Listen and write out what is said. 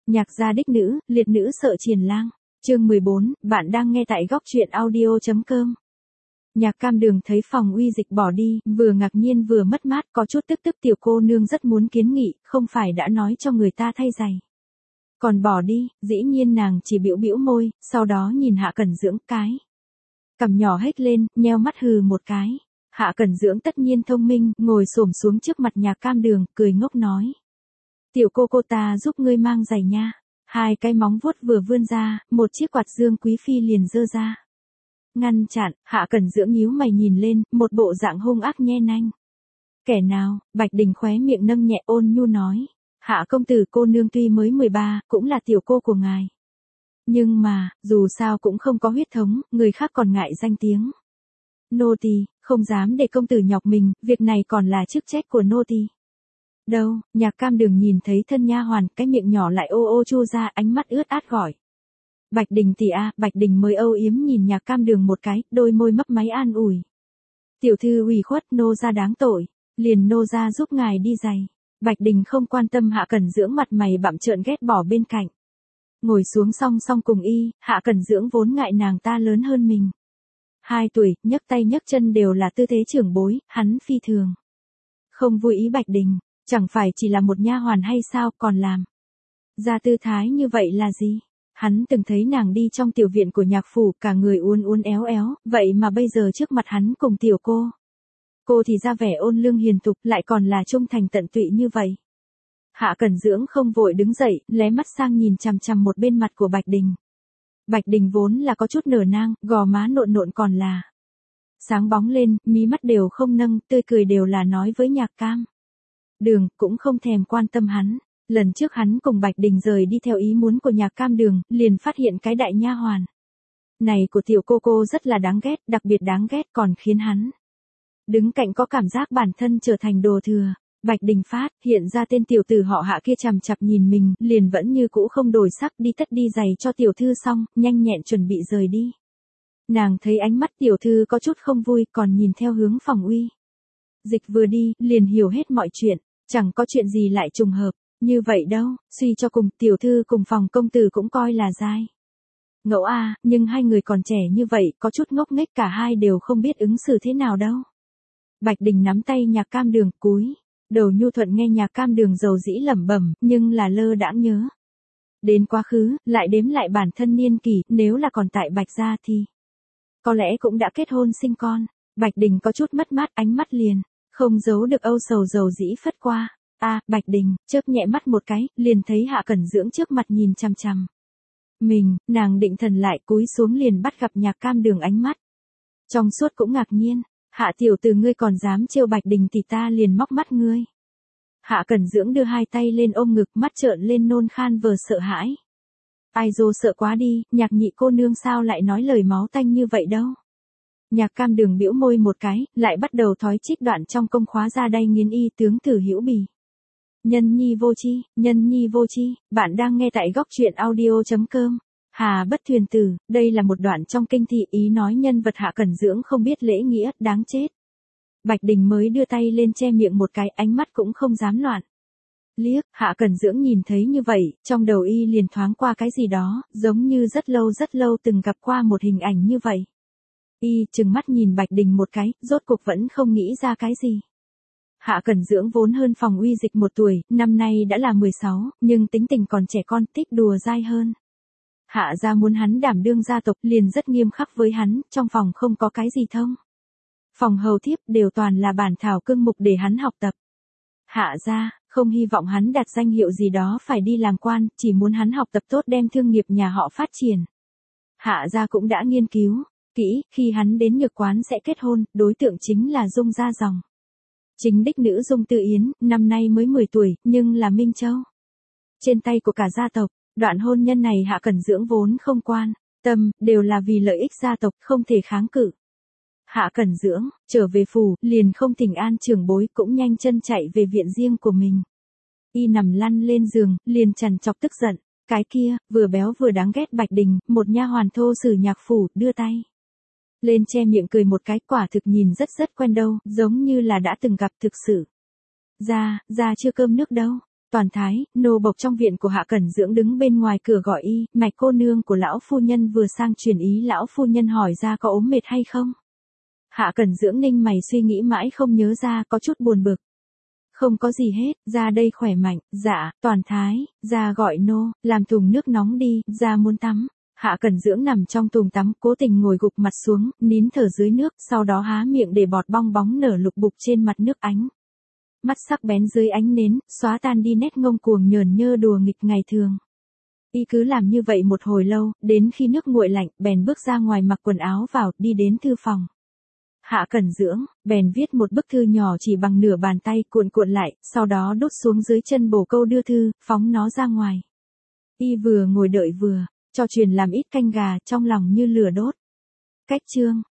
Nhạc gia đích nữ, liệt nữ sợ triền lang. Chương 14, bạn đang nghe tại góc truyện audio.com. Nhạc Cam Đường thấy Phòng Uy Dịch bỏ đi, vừa ngạc nhiên vừa mất mát, có chút tức tiểu cô nương rất muốn kiến nghị, không phải đã nói cho người ta thay giày. Còn bỏ đi, dĩ nhiên nàng chỉ bĩu bĩu môi, sau đó nhìn Hạ Cẩn Dưỡng cái. Cằm nhỏ hếch lên, nheo mắt hừ một cái. Hạ Cẩn Dưỡng tất nhiên thông minh, ngồi xổm xuống trước mặt Nhạc Cam Đường, cười ngốc nói. Tiểu cô ta giúp ngươi mang giày nha. Hai cái móng vuốt vừa vươn ra, một chiếc quạt dương quý phi liền giơ ra. Ngăn chặn, Hạ Cẩn Dưỡng nhíu mày nhìn lên, một bộ dạng hung ác nhe nanh. Kẻ nào? Bạch Đình khóe miệng nâng nhẹ ôn nhu nói. Hạ công tử cô nương tuy mới 13, cũng là tiểu cô của ngài. Nhưng mà, dù sao cũng không có huyết thống, người khác còn ngại danh tiếng. Nô tỳ không dám để công tử nhọc mình, việc này còn là chức trách của nô tỳ. Đâu, Nhạc Cam Đường nhìn thấy thân nha hoàn, cái miệng nhỏ lại ô ô chu ra, ánh mắt ướt át gọi. Bạch Đình tỷ a. Bạch Đình mới âu yếm nhìn Nhạc Cam Đường một cái, đôi môi mấp máy an ủi. Tiểu thư ủy khuất, nô gia đáng tội, liền nô gia giúp ngài đi giày. Bạch Đình không quan tâm Hạ Cẩn Dưỡng mặt mày bặm trợn ghét bỏ bên cạnh. Ngồi xuống song song cùng y, Hạ Cẩn Dưỡng vốn ngại nàng ta lớn hơn mình. 2 tuổi, nhấc tay nhấc chân đều là tư thế trưởng bối, hắn phi thường. Không vui ý Bạch Đình, chẳng phải chỉ là một nha hoàn hay sao, còn làm ra tư thái như vậy là gì? Hắn từng thấy nàng đi trong tiểu viện của nhạc phủ, cả người uốn uốn éo éo, vậy mà bây giờ trước mặt hắn cùng tiểu cô thì ra vẻ ôn lương hiền tục, lại còn là trung thành tận tụy như vậy. Hạ Cẩn Dưỡng không vội đứng dậy, lé mắt sang nhìn chằm chằm một bên mặt của Bạch Đình. Bạch Đình vốn là có chút nở nang, gò má nộn nộn còn là sáng bóng lên, mí mắt đều không nâng, tươi cười đều là nói với Nhạc Cam Đường, cũng không thèm quan tâm hắn. Lần trước hắn cùng Bạch Đình rời đi theo ý muốn của Nhạc Cam Đường, liền phát hiện cái đại nha hoàn này của tiểu cô rất là đáng ghét, đặc biệt đáng ghét, còn khiến hắn đứng cạnh có cảm giác bản thân trở thành đồ thừa. Bạch Đình phát hiện ra tên tiểu tử họ Hạ kia chằm chằm nhìn mình, liền vẫn như cũ không đổi sắc, đi tất đi giày cho tiểu thư xong, nhanh nhẹn chuẩn bị rời đi. Nàng thấy ánh mắt tiểu thư có chút không vui, còn nhìn theo hướng Phòng Uy Dịch vừa đi, liền hiểu hết mọi chuyện, chẳng có chuyện gì lại trùng hợp như vậy đâu, suy cho cùng tiểu thư cùng Phòng công tử cũng coi là dai ngẫu a, nhưng hai người còn trẻ như vậy, có chút ngốc nghếch, cả hai đều không biết ứng xử thế nào đâu. Bạch Đình nắm tay Nhạc Cam Đường, cúi đầu nhu thuận nghe Nhạc Cam Đường dầu dĩ lẩm bẩm, nhưng là lơ đãng nhớ đến quá khứ, lại đếm lại bản thân niên kỷ, nếu là còn tại Bạch gia thì có lẽ cũng đã kết hôn sinh con. Bạch Đình có chút mất mát, ánh mắt liền không giấu được âu sầu dầu dĩ phất qua. Bạch Đình chớp nhẹ mắt một cái, liền thấy Hạ Cẩn Dưỡng trước mặt nhìn chằm chằm mình, nàng định thần lại, cúi xuống liền bắt gặp Nhạc Cam Đường ánh mắt trong suốt cũng ngạc nhiên. Hạ tiểu tử, ngươi còn dám trêu Bạch Đình thì ta liền móc mắt ngươi. Hạ Cẩn Dưỡng đưa hai tay lên ôm ngực, mắt trợn lên nôn khan vờ sợ hãi. Ai dô, sợ quá đi, Nhạc nhị cô nương sao lại nói lời máu tanh như vậy đâu. Nhạc Cam Đường bĩu môi một cái, lại bắt đầu thói trích đoạn trong công khóa ra đây nghiến y tướng tử hữu bì. Nhân nhi vô chi, bạn đang nghe tại góc truyện audio.com. Hà bất thuyền tử, đây là một đoạn trong kinh thị, ý nói nhân vật Hạ Cẩn Dưỡng không biết lễ nghĩa, đáng chết. Bạch Đình mới đưa tay lên che miệng một cái, ánh mắt cũng không dám loạn liếc. Hạ Cẩn Dưỡng nhìn thấy như vậy, trong đầu y liền thoáng qua cái gì đó, giống như rất lâu từng gặp qua một hình ảnh như vậy. Y trừng mắt nhìn Bạch Đình một cái, rốt cuộc vẫn không nghĩ ra cái gì. Hạ Cẩn Dưỡng vốn hơn Phòng Uy Dịch 1 tuổi, năm nay đã là 16, nhưng tính tình còn trẻ con, thích đùa dai hơn. Hạ gia muốn hắn đảm đương gia tộc, liền rất nghiêm khắc với hắn, trong phòng không có cái gì thông phòng hầu thiếp, đều toàn là bản thảo cương mục để hắn học tập. Hạ gia không hy vọng hắn đạt danh hiệu gì đó phải đi làm quan, chỉ muốn hắn học tập tốt đem thương nghiệp nhà họ phát triển. Hạ gia cũng đã nghiên cứu kỹ, khi hắn đến Nhược Quán sẽ kết hôn, đối tượng chính là Dung gia dòng chính đích nữ Dung Tư Yến, năm nay mới 10 tuổi, nhưng là Minh Châu trên tay của cả gia tộc. Đoạn hôn nhân này Hạ Cẩn Dưỡng vốn không quan tâm, đều là vì lợi ích gia tộc, không thể kháng cự. Hạ Cẩn Dưỡng trở về phủ, liền không thỉnh an trưởng bối, cũng nhanh chân chạy về viện riêng của mình. Y nằm lăn lên giường, liền trằn trọc tức giận. Cái kia, vừa béo vừa đáng ghét Bạch Đình, một nha hoàn thô sử nhạc phủ, đưa tay lên che miệng cười một cái, quả thực nhìn rất quen đâu, giống như là đã từng gặp thực sự. Ra chưa cơm nước đâu. Toàn thái, nô bộc trong viện của Hạ Cẩn Dưỡng đứng bên ngoài cửa gọi y, Mạch cô nương của lão phu nhân vừa sang truyền ý lão phu nhân hỏi ra có ốm mệt hay không. Hạ Cẩn Dưỡng ninh mày suy nghĩ mãi không nhớ ra, có chút buồn bực. Không có gì hết, ra đây khỏe mạnh, dạ, Toàn thái, ra gọi nô, làm thùng nước nóng đi, ra muốn tắm. Hạ Cẩn Dưỡng nằm trong thùng tắm, cố tình ngồi gục mặt xuống, nín thở dưới nước, sau đó há miệng để bọt bong bóng nở lục bục trên mặt nước ánh. Mắt sắc bén dưới ánh nến, xóa tan đi nét ngông cuồng nhởn nhơ đùa nghịch ngày thường. Y cứ làm như vậy một hồi lâu, đến khi nước nguội lạnh, bèn bước ra ngoài mặc quần áo vào, đi đến thư phòng. Hạ Cẩn Dưỡng, bèn viết một bức thư nhỏ chỉ bằng nửa bàn tay cuộn cuộn lại, sau đó đút xuống dưới chân bổ câu đưa thư, phóng nó ra ngoài. Y vừa ngồi đợi vừa, cho truyền làm ít canh gà, trong lòng như lửa đốt. Cách chương